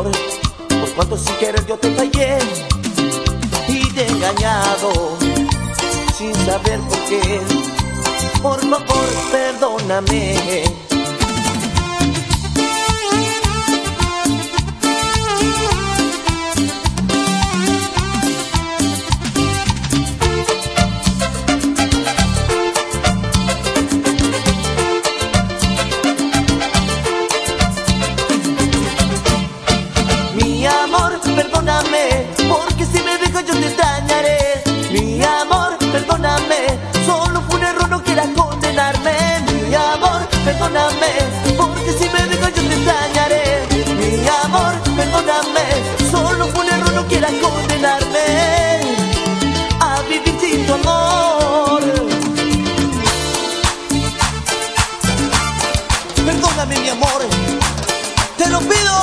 amor, por cuanto sin querer yo te fallé y te he engañado sin saber por qué. Por favor, perdóname. Mi amor, perdóname, porque si me dejas yo te extrañaré. Mi amor, perdóname, solo fue un error, no quieras condenarme. Mi amor, perdóname, porque si me dejas yo te extrañaré. Mi amor, perdóname, solo fue un error, no quieras condenarme a vivir sin tu amor. Perdóname, mi amor, te lo pido.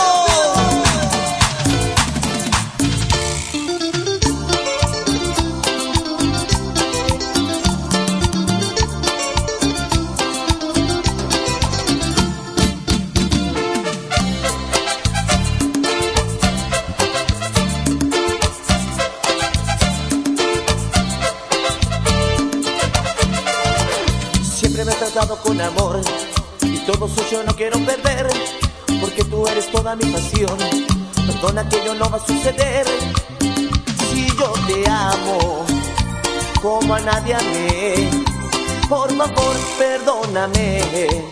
Siempre me has tratado con amor y todo eso yo no quiero perder, porque tú eres toda mi pasión. Perdona que yo no va a suceder. Si yo te amo como a nadie amé, por favor perdóname.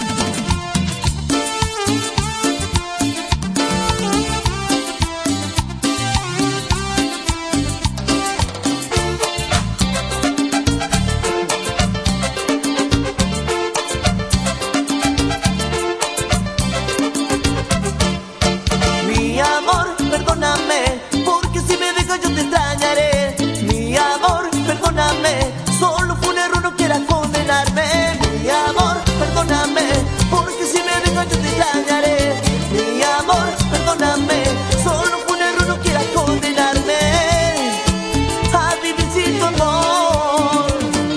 Perdóname, porque si me dejas yo te extrañaré. Mi amor, perdóname, solo fue un error, no quieras condenarme. Mi amor, perdóname, porque si me dejas yo te extrañaré. Mi amor, perdóname, solo fue un error, no quieras condenarme a vivir sin tu amor.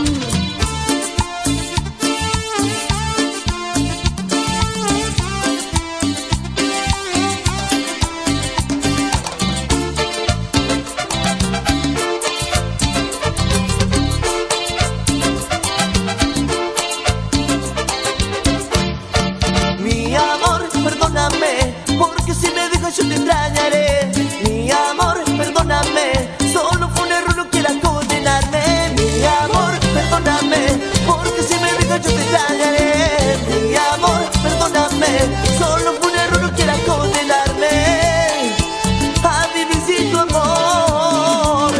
Perdóname, porque si me dejas yo te extrañaré. Mi amor, perdóname, solo fue un error, no quieras condenarme. Mi amor, perdóname, porque si me dejas yo te extrañaré. Mi amor, perdóname, solo fue un error, no quieras condenarme a vivir sin tu amor.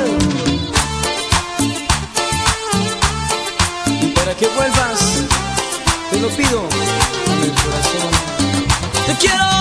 Y para que vuelvas, te lo pido con el corazón. ¡Te quiero!